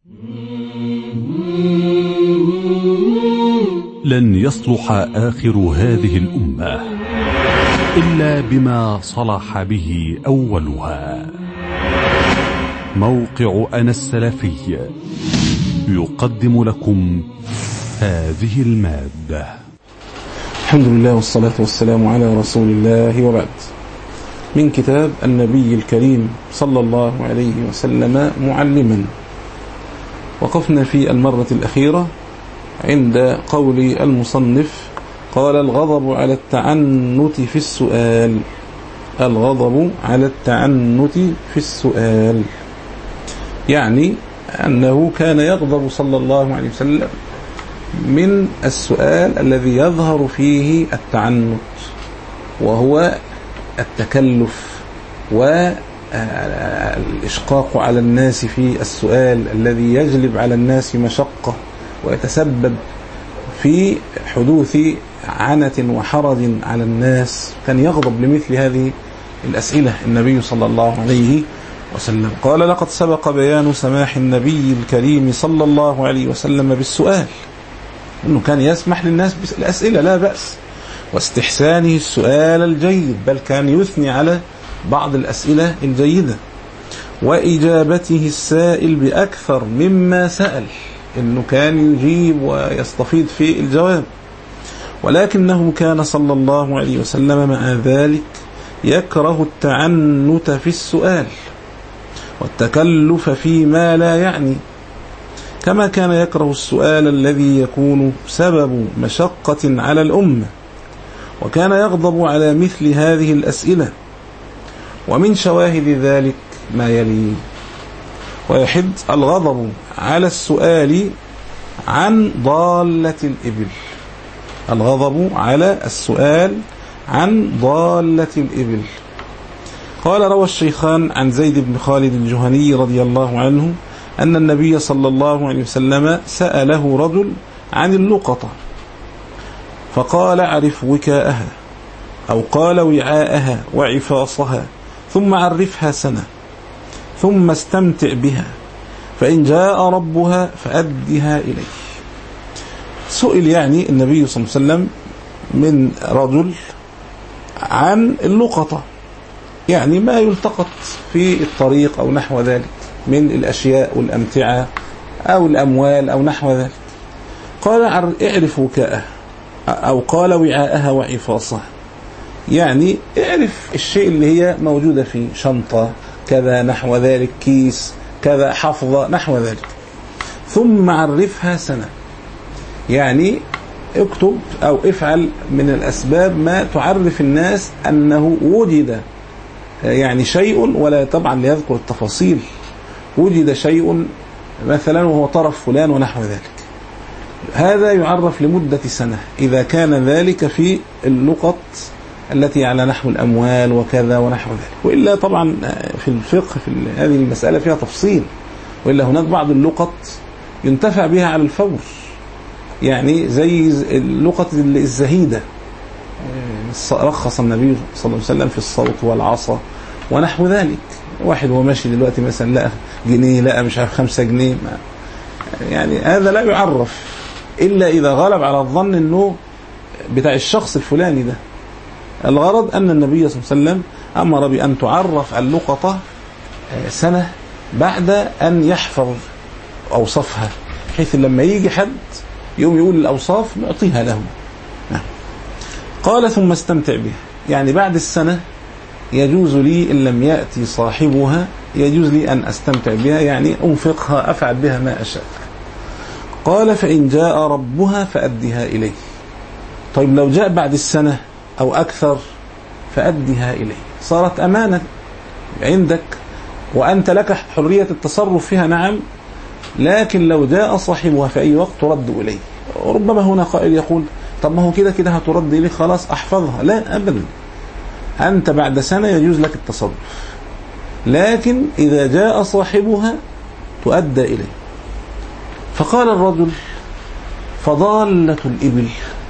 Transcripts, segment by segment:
لن يصلح آخر هذه الأمة إلا بما صلح به أولها. موقع أنا السلفي يقدم لكم هذه المادة. الحمد لله والصلاة والسلام على رسول الله، وبعد. من كتاب النبي الكريم صلى الله عليه وسلم معلما. وقفنا في المرة الأخيرة عند قول المصنف: قال: الغضب على التعنت في السؤال. الغضب على التعنت في السؤال يعني أنه كان يغضب صلى الله عليه وسلم من السؤال الذي يظهر فيه التعنت، وهو التكلف والإشقاق على الناس في السؤال الذي يجلب على الناس مشقة ويتسبب في حدوث عنة وحرج على الناس. كان يغضب لمثل هذه الأسئلة النبي صلى الله عليه وسلم. قال: لقد سبق بيان سماح النبي الكريم صلى الله عليه وسلم بالسؤال، أنه كان يسمح للناس بالأسئلة لا بأس، واستحسانه السؤال الجيد، بل كان يثني على بعض الأسئلة الجيدة، وإجابته السائل بأكثر مما سأل، إنه كان يجيب ويستفيض في الجواب. ولكنه كان صلى الله عليه وسلم مع ذلك يكره التعنت في السؤال والتكلف فيما لا يعني، كما كان يكره السؤال الذي يكون سبب مشقة على الأمة، وكان يغضب على مثل هذه الأسئلة. ومن شواهد ذلك ما يلي: واحد: الغضب على السؤال عن ضالة الإبل. الغضب على السؤال عن ضالة الإبل. قال: روى الشيخان عن زيد بن خالد الجهني رضي الله عنه أن النبي صلى الله عليه وسلم سأله رجل عن اللقطة، فقال: اعرف وكاءها، أو قال: وعاءها وعفاصها، ثم عرفها سنة، ثم استمتع بها، فإن جاء ربها فأدها إليه. سئل يعني النبي صلى الله عليه وسلم من رجل عن اللقطة، يعني ما يلتقط في الطريق أو نحو ذلك من الأشياء والأمتعة أو الأموال أو نحو ذلك. قال: اعرف وكاءها، أو قال: وعاءها وعفاصها، يعني اعرف الشيء اللي هي موجودة فيه، شنطة كذا نحو ذلك، كيس كذا، حفظة نحو ذلك. ثم عرفها سنة، يعني اكتب أو افعل من الأسباب ما تعرف الناس أنه وجد يعني شيء، ولا طبعا ليذكر التفاصيل، وجد شيء مثلا وهو طرف فلان ونحو ذلك. هذا يعرف لمدة سنة إذا كان ذلك في اللقط التي على نحو الأموال وكذا ونحو ذلك. وإلا طبعا في الفقه في هذه المسألة فيها تفصيل، وإلا هناك بعض اللقط ينتفع بها على الفور، يعني زي اللقط الزهيدة، رخص النبي صلى الله عليه وسلم في الصوت والعصا ونحو ذلك. واحد هو ماشي دلوقتي مثلا لقى جنيه، لقى مش عارف 5 جنيه، يعني هذا لا يعرف إلا إذا غلب على الظن أنه بتاع الشخص الفلاني ده. الغرض أن النبي صلى الله عليه وسلم أمر بأن تعرف اللقطة سنة بعد أن يحفظ أوصافها، حيث لما يجي حد يوم يقول الأوصاف نعطيها له. قال: ثم استمتع بها، يعني بعد السنة يجوز لي إن لم يأتي صاحبها، يجوز لي أن أستمتع بها، يعني أنفقها، أفعل بها ما أشاء. قال: فإن جاء ربها فأدها إليه. طيب لو جاء بعد السنة أو أكثر فأدها إليه، صارت أمانة عندك وأنت لك حرية التصرف فيها، نعم، لكن لو جاء صاحبها في أي وقت ترد إليه. ربما هنا قائل يقول: طب ما هو كده كده هترد إليه، خلاص أحفظها. لا أبدا، أنت بعد سنة يجوز لك التصرف، لكن إذا جاء صاحبها تؤدى إليه. فقال الرجل: فضالة الإبل.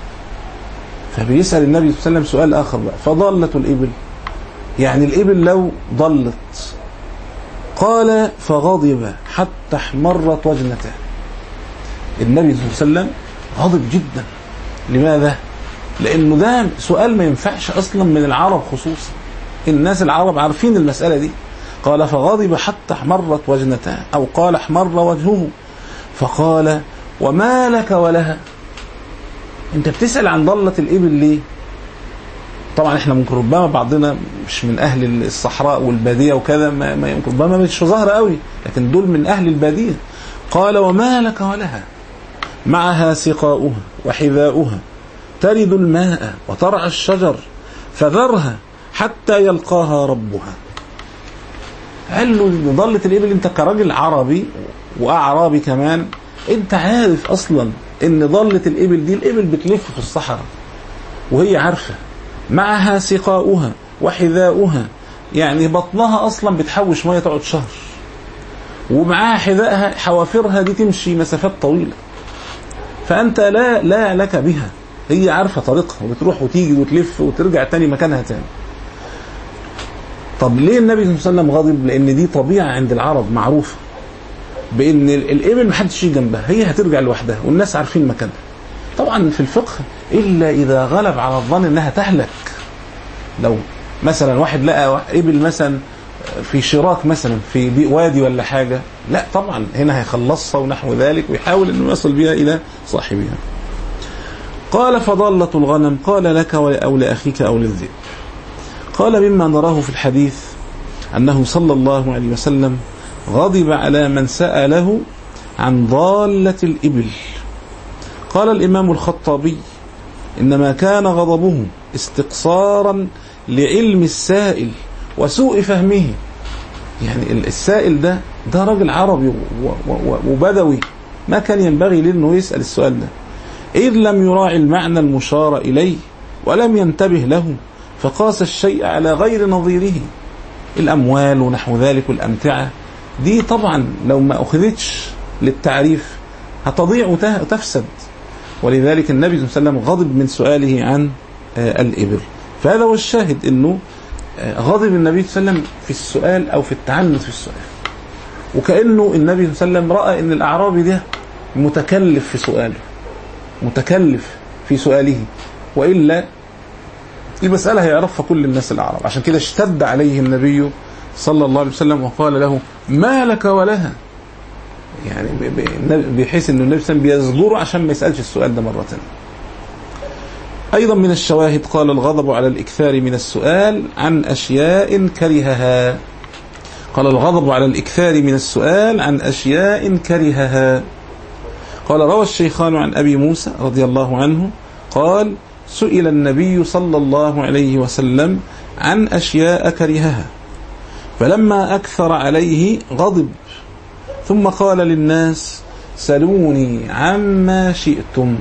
فبيسأل النبي صلى الله عليه وسلم سؤال آخر بقى: فضالة الإبل، يعني الإبل لو ضلت. قال فغضب حتى احمرت وجنته. النبي صلى الله عليه وسلم غضب جدا. لماذا؟ لأنه ده سؤال ما ينفعش أصلا من العرب خصوصا. الناس العرب عارفين المسألة دي. قال فغضب حتى احمرت وجنته، أو قال احمر وجهه. فقال وما لك ولها؟ انت بتسأل عن ضلة الإبل ليه؟ طبعا احنا ممكن ربما بعضنا مش من أهل الصحراء والبادية وكذا، ما ربما مش ظاهرة قوي، لكن دول من أهل البادية. قال وما لك ولها؟ معها سقاؤها وحذاؤها، ترد الماء وترعى الشجر، فذرها حتى يلقاها ربها. قال له ان ضلة الإبل، انت كراجل عربي وأعرابي كمان، انت عارف أصلا ان ضلة الإبل دي، الإبل بتلف في الصحراء وهي عارفة. معها سقاؤها وحذاؤها، يعني بطنها أصلا بتحوش مية تقعد شهر، ومعها حذائها، حوافرها دي تمشي مسافات طويلة. فأنت لا لك بها، هي عارفة طريقها وبتروح وتيجي وتلف وترجع تاني مكانها تاني. طب ليه النبي صلى الله عليه وسلم غضب؟ لأن دي طبيعة عند العرب معروفة بأن الإبل محدش يجي جنبها، هي هترجع لوحدها والناس عارفين مكانها. طبعا في الفقه إلا إذا غلب على الظن أنها تهلك. لو مثلا واحد لقى إبل مثلا في شراك مثلا في وادي ولا حاجة، لا طبعا هنا هيخلصها ونحو ذلك، ويحاول أنه يصل بها إلى صاحبها. قال فضلة الغنم، قال لك أو لأخيك أو للذئب. قال مما نراه في الحديث أنه صلى الله عليه وسلم غضب على من سأله عن ضالة الإبل. قال الإمام الخطابي إنما كان غضبه استقصارا لعلم السائل وسوء فهمه. يعني السائل ده راجل عربي وبدوي، ما كان ينبغي لأنه يسأل السؤال ده، إذ لم يراعي المعنى المشار إليه ولم ينتبه له، فقاس الشيء على غير نظيره. الأموال ونحو ذلك والأمتعة دي طبعا لو ما أخذتش للتعريف هتضيع وتفسد. ولذلك النبي صلى الله عليه وسلم غضب من سؤاله عن الإبل. فهذا هو الشاهد، أنه غضب النبي صلى الله عليه وسلم في السؤال أو في التعنت في السؤال، وكأنه النبي صلى الله عليه وسلم رأى أن الأعرابي ده متكلف في سؤاله، متكلف في سؤاله، وإلا المسألة هيعرفها كل الناس الأعراب. عشان كده اشتد عليه النبي صلى الله عليه وسلم وقال له ما لك ولها، يعني بحيث أن النبي صلى الله عليه وسلم بيزجره عشان ما يسألش السؤال ده مرة ثانية. أيضا من الشواهد قال الغضب على الإكثار من السؤال عن أشياء كرهها. قال الغضب على الإكثار من السؤال عن أشياء كرهها. قال روى الشيخان عن أبي موسى رضي الله عنه قال سئل النبي صلى الله عليه وسلم عن أشياء كرهها، فلما أكثر عليه غضب، ثم قال للناس سلوني عما شئتم.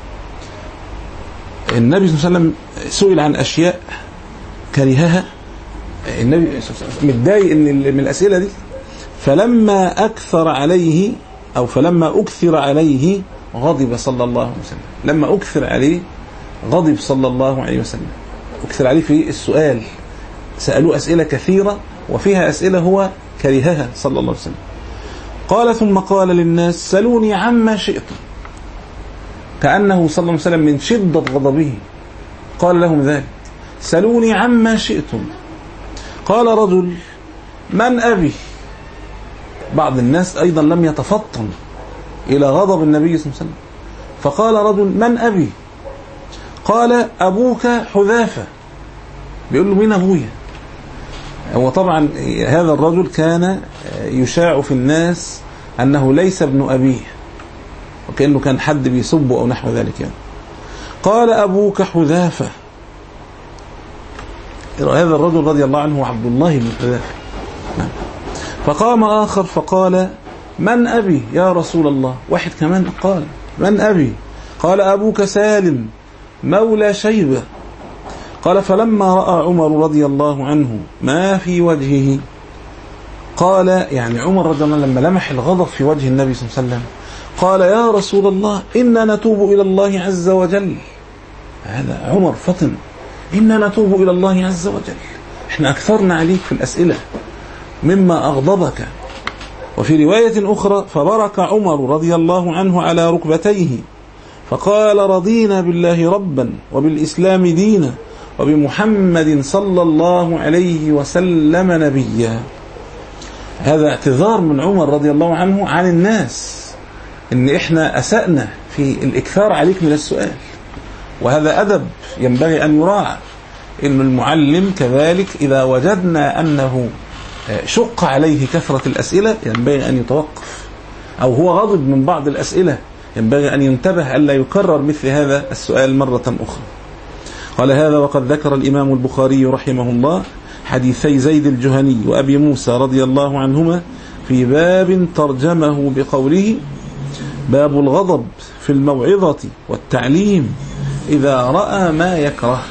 النبي صلى الله عليه وسلم سئل عن أشياء كرهها، النبي متضايق من الأسئلة دي، فلما أكثر عليه أو فلما أكثر عليه غضب صلى الله عليه وسلم. لما أكثر عليه غضب صلى الله عليه وسلم، أكثر عليه في السؤال، سألوه أسئلة كثيرة وفيها أسئلة هو كرهها صلى الله عليه وسلم. قال ثم قال للناس سلوني عما شئتم، كأنه صلى الله عليه وسلم من شدة غضبه قال لهم ذلك، سلوني عما شئتم. قال رجل من أبي؟ بعض الناس أيضا لم يتفطن إلى غضب النبي صلى الله عليه وسلم، فقال رجل من أبي؟ قال أبوك حذافة. بيقول له مين أبويا؟ هو طبعا هذا الرجل كان يشاع في الناس أنه ليس ابن أبيه، وكأنه كان حد بيسبه أو نحو ذلك يعني. قال أبوك حذافة. هذا الرجل رضي الله عنه عبد الله بن حذافة. فقام آخر فقال من أبي يا رسول الله؟ واحد كمان قال من أبي؟ قال أبوك سالم مولى شيبة. قال فلما رأى عمر رضي الله عنه ما في وجهه، قال يعني عمر رضي الله عنه لما لمح الغضب في وجه النبي صلى الله عليه وسلم قال يا رسول الله إنا نتوب إلى الله عز وجل. هذا عمر فطن، إنا نتوب إلى الله عز وجل، إحنا أكثرنا عليك في الأسئلة، مما أغضبك. وفي رواية أخرى فبرك عمر رضي الله عنه على ركبتيه فقال رضينا بالله ربا وبالإسلام دينا وبمحمد صلى الله عليه وسلم نبيا. هذا اعتذار من عمر رضي الله عنه عن الناس إن إحنا أسأنا في الإكثار عليك من السؤال، وهذا أدب ينبغي أن يراعى. إن المعلم كذلك إذا وجدنا أنه شق عليه كثرة الأسئلة ينبغي أن يتوقف، أو هو غضب من بعض الأسئلة ينبغي أن ينتبه ألا يكرر مثل هذا السؤال مرة أخرى. قال هذا وقد ذكر الإمام البخاري رحمه الله حديثي زيد الجهني وأبي موسى رضي الله عنهما في باب ترجمه بقوله باب الغضب في الموعظة والتعليم إذا رأى ما يكره.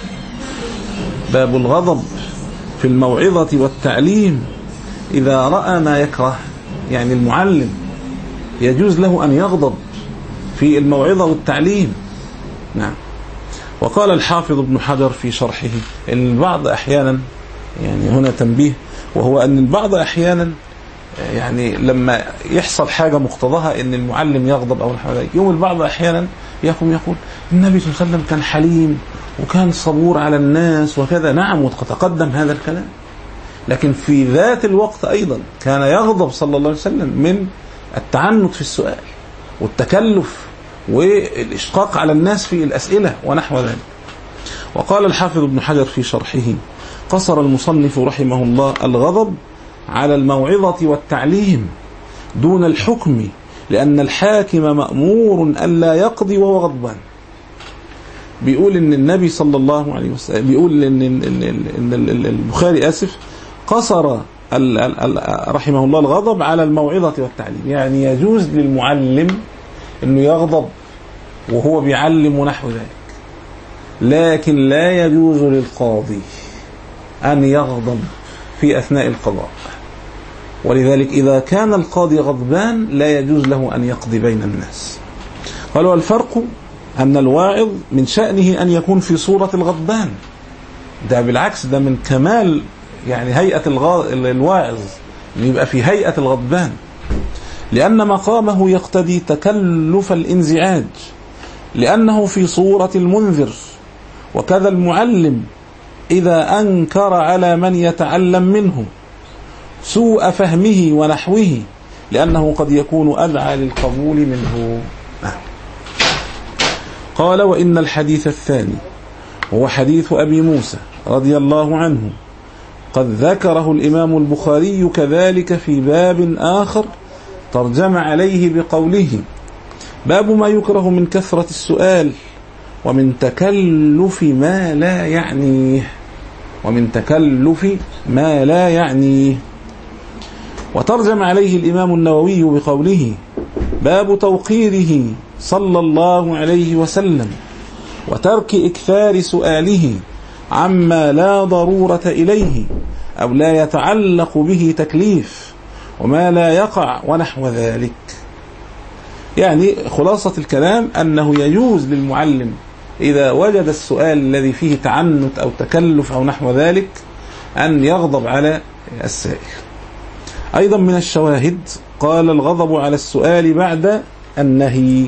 باب الغضب في الموعظة والتعليم إذا رأى ما يكره، يعني المعلم يجوز له أن يغضب في الموعظة والتعليم. نعم. وقال الحافظ ابن حجر في شرحه إن البعض أحيانا، يعني هنا تنبيه، وهو أن البعض أحيانا يعني لما يحصل حاجة مقتضاها إن المعلم يغضب أو نحو ذلك، يوم البعض أحيانا يقول النبي صلى الله عليه وسلم كان حليم وكان صبور على الناس وكذا. نعم، وتقدم هذا الكلام، لكن في ذات الوقت أيضا كان يغضب صلى الله عليه وسلم من التعنت في السؤال والتكلف والإشقاق على الناس في الأسئلة ونحو ذلك. وقال الحافظ ابن حجر في شرحه قصر المصنف رحمه الله الغضب على الموعظة والتعليم دون الحكم، لأن الحاكم مأمور ألا يقضي وهو غضبان. بيقول إن النبي صلى الله عليه وسلم، بيقول إن البخاري قصر رحمه الله الغضب على الموعظة والتعليم، يعني يجوز للمعلم إنه يغضب وهو بيعلم ونحو ذلك، لكن لا يجوز للقاضي أن يغضب في أثناء القضاء. ولذلك إذا كان القاضي غضبان لا يجوز له أن يقضي بين الناس. قالوا الفرق أن الواعظ من شأنه أن يكون في صورة الغضبان، ده بالعكس، ده من كمال يعني هيئة الواعظ يبقى في هيئة الغضبان، لأن مقامه يقتضي تكلف الانزعاج لأنه في صورة المنذر. وكذا المعلم إذا أنكر على من يتعلم منه سوء فهمه ونحوه لأنه قد يكون أدعى للقبول منه. قال وإن الحديث الثاني هو حديث أبي موسى رضي الله عنه قد ذكره الإمام البخاري كذلك في باب آخر ترجم عليه بقوله باب ما يكره من كثرة السؤال ومن تكلف ما لا يعنيه، ومن تكلف ما لا يعنيه. وترجم عليه الإمام النووي بقوله باب توقيره صلى الله عليه وسلم وترك إكثار سؤاله عما لا ضرورة إليه أو لا يتعلق به تكليف وما لا يقع ونحو ذلك. يعني خلاصة الكلام أنه يجوز للمعلم إذا وجد السؤال الذي فيه تعنت أو تكلف أو نحو ذلك أن يغضب على السائل. أيضا من الشواهد قال الغضب على السؤال بعد النهي.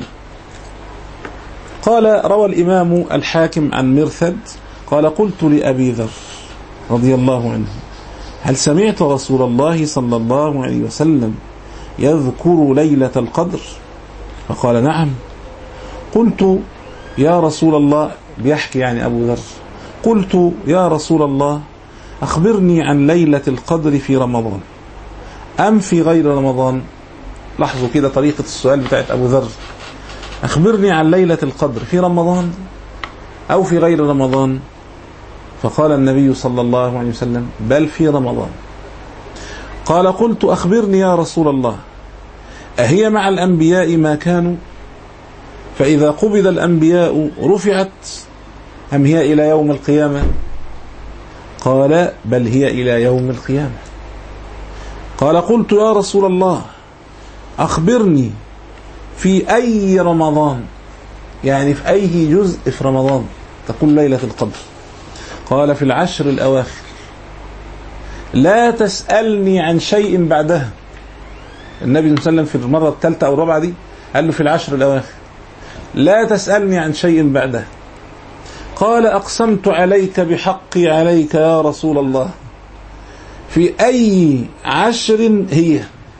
قال روى الإمام الحاكم عن مرثد قال قلت لأبي ذر رضي الله عنه هل سمعت رسول الله صلى الله عليه وسلم يذكر ليلة القدر؟ فقال نعم. قلت يا رسول الله، بيحكي يعني أبو ذر، قلت يا رسول الله أخبرني عن ليلة القدر في رمضان أم في غير رمضان؟ لاحظوا كده طريقة السؤال بتاعت أبو ذر، أخبرني عن ليلة القدر في رمضان أو في غير رمضان؟ فقال النبي صلى الله عليه وسلم بل في رمضان. قال قلت أخبرني يا رسول الله أهي مع الأنبياء ما كانوا فإذا قبض الأنبياء رفعت أم هي إلى يوم القيامة؟ قال بل هي إلى يوم القيامة. قال قلت يا رسول الله أخبرني في أي رمضان، يعني في أي جزء في رمضان تقول ليلة القدر؟ قال في العشر الأواخر لا تسألني عن شيء بعدها. النبي صلى الله عليه وسلم في المرة الثالثة أو الرابعة دي قال له في العشر الأواخر لا تسألني عن شيء بعدها. قال أقسمت عليك بحقي عليك يا رسول الله، في أي عشر هي،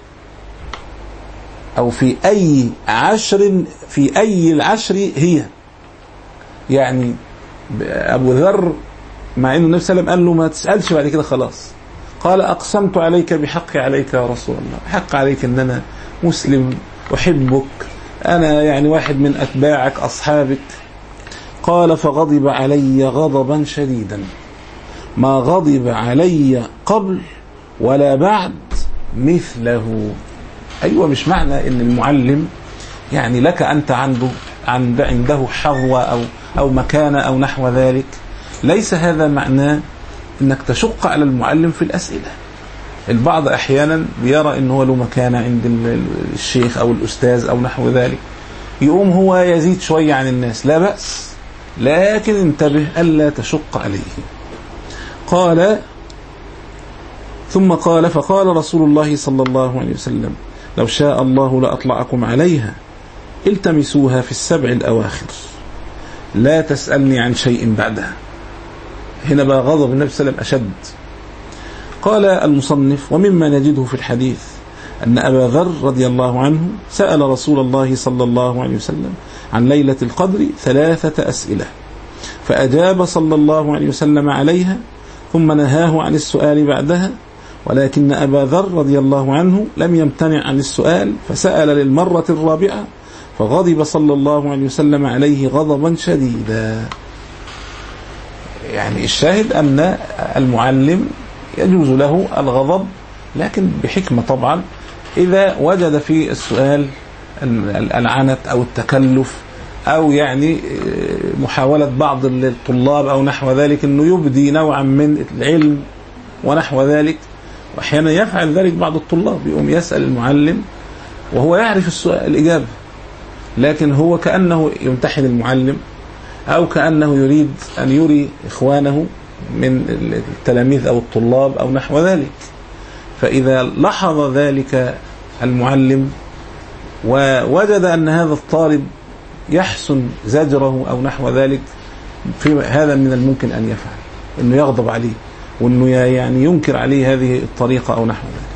أو في أي عشر، في أي العشر هي. يعني أبو ذر مع أنه النبي صلى الله عليه وسلم قال له ما تسألش بعد كده خلاص، قال أقسمت عليك بحقي عليك يا رسول الله، حق عليك أن أنا مسلم أحبك، أنا يعني واحد من أتباعك أصحابك. قال فغضب علي غضبا شديدا، ما غضب علي قبل ولا بعد مثله. أيوة، مش معنى أن المعلم يعني لك أنت عنده حظوة أو مكانة أو نحو ذلك، ليس هذا معناه أنك تشق على المعلم في الأسئلة. البعض أحيانا بيرى أنه له مكانة عند الشيخ أو الأستاذ أو نحو ذلك، يقوم هو يزيد شوية عن الناس، لا بأس، لكن انتبه ألا تشق عليه. قال ثم قال فقال رسول الله صلى الله عليه وسلم لو شاء الله لأطلعكم عليها التمسوها في السبع الأواخر، لا تسألني عن شيء بعدها. هنا بقى غضب النبي صلى الله عليه وسلم أشد. قال المصنف ومما نجده في الحديث أن أبا ذر رضي الله عنه سأل رسول الله صلى الله عليه وسلم عن ليلة القدر 3 أسئلة، فأجاب صلى الله عليه وسلم عليها ثم نهاه عن السؤال بعدها، ولكن أبا ذر رضي الله عنه لم يمتنع عن السؤال فسأل للمرة الرابعة فغضب صلى الله عليه وسلم عليه غضبا شديدا. يعني الشاهد أن المعلم يجوز له الغضب، لكن بحكمة طبعا، إذا وجد في السؤال العنت أو التكلف أو يعني محاولة بعض الطلاب أو نحو ذلك أنه يبدي نوعا من العلم ونحو ذلك. وأحيانا يفعل ذلك بعض الطلاب، يقوم يسأل المعلم وهو يعرف السؤال الإجابة، لكن هو كأنه يمتحن المعلم أو كأنه يريد أن يري إخوانه من التلاميذ أو الطلاب أو نحو ذلك. فإذا لاحظ ذلك المعلم ووجد أن هذا الطالب يحسن زجره أو نحو ذلك، في هذا من الممكن أن يفعل، أنه يغضب عليه وأنه يعني ينكر عليه هذه الطريقة أو نحو ذلك.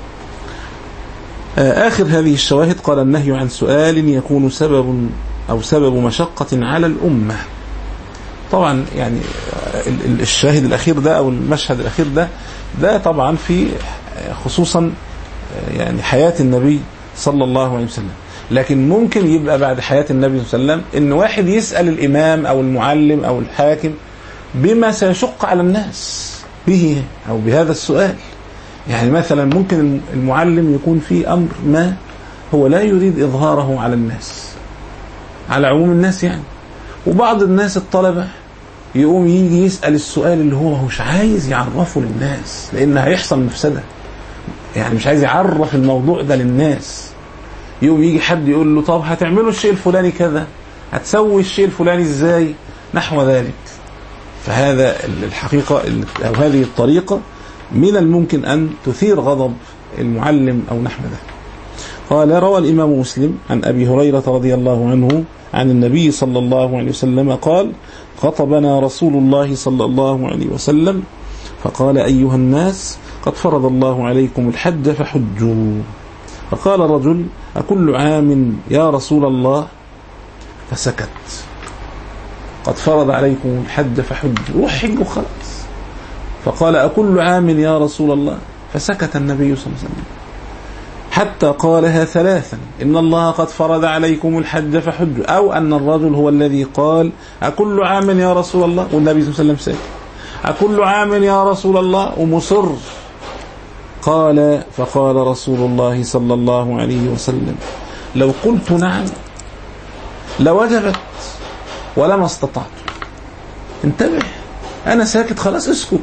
آخر هذه الشواهد قال النهي عن سؤال يكون سبب مشقة على الأمة. طبعا يعني الشاهد الأخير ده أو المشهد الأخير ده طبعا في خصوصا يعني حياة النبي صلى الله عليه وسلم، لكن ممكن يبقى بعد حياة النبي صلى الله عليه وسلم إن واحد يسأل الإمام أو المعلم أو الحاكم بما سيشق على الناس به أو بهذا السؤال. يعني مثلا ممكن المعلم يكون في أمر ما هو لا يريد إظهاره على الناس، على عموم الناس يعني، وبعض الناس الطلبة يقوم يجي يسأل السؤال اللي هو مش عايز يعرفه للناس لأن هيحصل مفسدة، يعني مش عايز يعرف الموضوع ده للناس. يقوم يجي حد يقول له طب هتعملوا الشيء الفلاني كذا، هتسوي الشيء الفلاني ازاي، نحو ذلك. فهذا الحقيقة أو هذه الطريقة من الممكن أن تثير غضب المعلم أو نحو ذلك. قال روى الإمام مسلم عن أبي هريرة رضي الله عنه عن النبي صلى الله عليه وسلم قال خطبنا رسول الله صلى الله عليه وسلم فقال أيها الناس قد فرض الله عليكم الحج فحجوا. فقال الرجل أكل عام يا رسول الله؟ فسكت. قد فرض عليكم الحج فحجوا، روح حج وخلاص. فقال أكل عام يا رسول الله؟ فسكت النبي صلى الله عليه وسلم حتى قالها 3، إن الله قد فرض عليكم الحج فحجوا، أو أن الرجل هو الذي قال أكل عام يا رسول الله والنبي صلى الله عليه وسلم ساكت، أكل عام يا رسول الله ومصر. قال فقال رسول الله صلى الله عليه وسلم لو قلت نعم لوجبت ولما استطعت. انتبه، أنا ساكت خلاص، اسكت.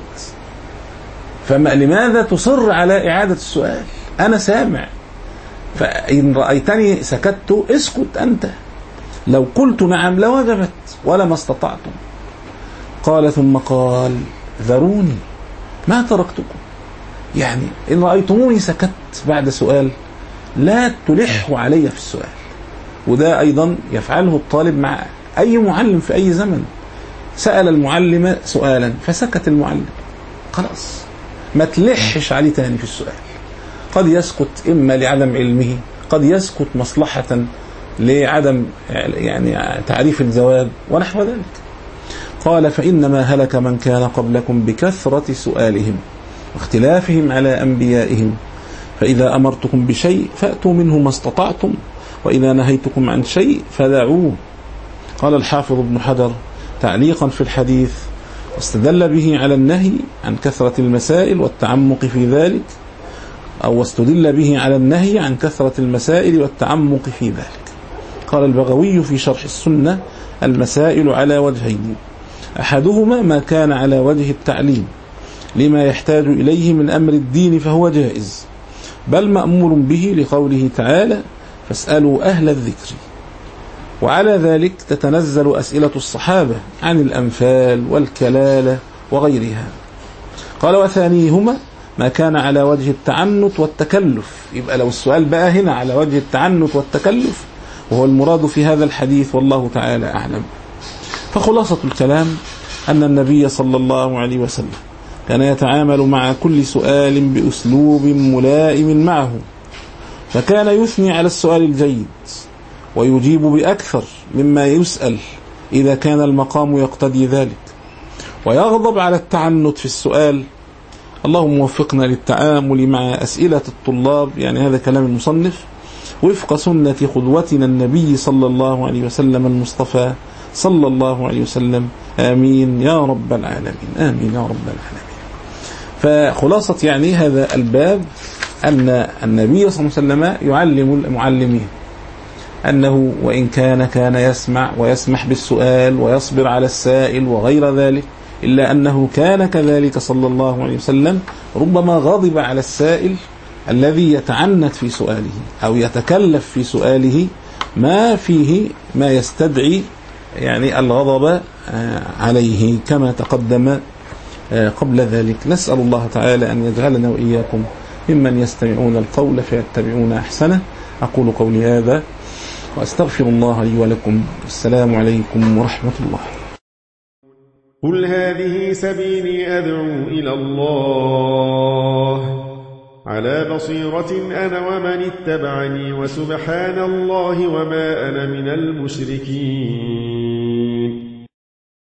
لماذا تصر على إعادة السؤال؟ أنا سامع، فإن رأيتني سكت اسكت أنت. لو قلت نعم لوجبت ولما استطعتم. قال ثم قال ذروني ما تركتكم يعني إن رأيتموني سكت بعد سؤال لا تلحوا علي في السؤال. وده أيضا يفعله الطالب مع أي معلم في أي زمن. سأل المعلم سؤالا فسكت المعلم، خلاص ما تلحش عليه تاني في السؤال. قد يسكت إما لعدم علمه، قد يسكت مصلحة لعدم يعني تعريف الجواب ونحو ذلك. قال فإنما هلك من كان قبلكم بكثرة سؤالهم واختلافهم على أنبيائهم، فإذا أمرتكم بشيء فأتوا منه ما استطعتم، وإذا نهيتكم عن شيء فدعوه. قال الحافظ ابن حجر تعليقا في الحديث: واستدل به على النهي عن كثرة المسائل والتعمق في ذلك، أو واستدل به على النهي عن كثرة المسائل والتعمق في ذلك. قال البغوي في شرح السنة: المسائل على وجهين، أحدهما ما كان على وجه التعليم لما يحتاج إليه من أمر الدين فهو جائز، بل مأمور به لقوله تعالى: فاسألوا أهل الذكر. وعلى ذلك تتنزل أسئلة الصحابة عن الأنفال والكلالة وغيرها. قال وثانيهما ما كان على وجه التعنت والتكلف. يبقى لو السؤال بقى هنا على وجه التعنت والتكلف وهو المراد في هذا الحديث والله تعالى أعلم. فخلاصة الكلام أن النبي صلى الله عليه وسلم كان يتعامل مع كل سؤال بأسلوب ملائم معه، فكان يثني على السؤال الجيد ويجيب بأكثر مما يسأل إذا كان المقام يقتضي ذلك، ويغضب على التعنت في السؤال. اللهم وفقنا للتعامل مع أسئلة الطلاب، يعني هذا كلام المصنف، وفق سنة قدوتنا النبي صلى الله عليه وسلم المصطفى صلى الله عليه وسلم. آمين يا رب العالمين، آمين يا رب العالمين. فخلاصة يعني هذا الباب أن النبي صلى الله عليه وسلم يعلم المعلمين أنه وإن كان يسمع ويسمح بالسؤال ويصبر على السائل وغير ذلك، إلا أنه كان كذلك صلى الله عليه وسلم ربما غضب على السائل الذي يتعنت في سؤاله أو يتكلف في سؤاله ما فيه ما يستدعي يعني الغضب عليه كما تقدم قبل ذلك. نسأل الله تعالى أن يجعلنا وإياكم ممن يستمعون القول فيتبعون أحسنه. أقول قولي هذا وأستغفر الله لي ولكم. السلام عليكم ورحمة الله. قل هذه سبيلي أدعو إلى الله على بصيرة أنا ومن اتبعني، وسبحان الله وما أنا من المشركين.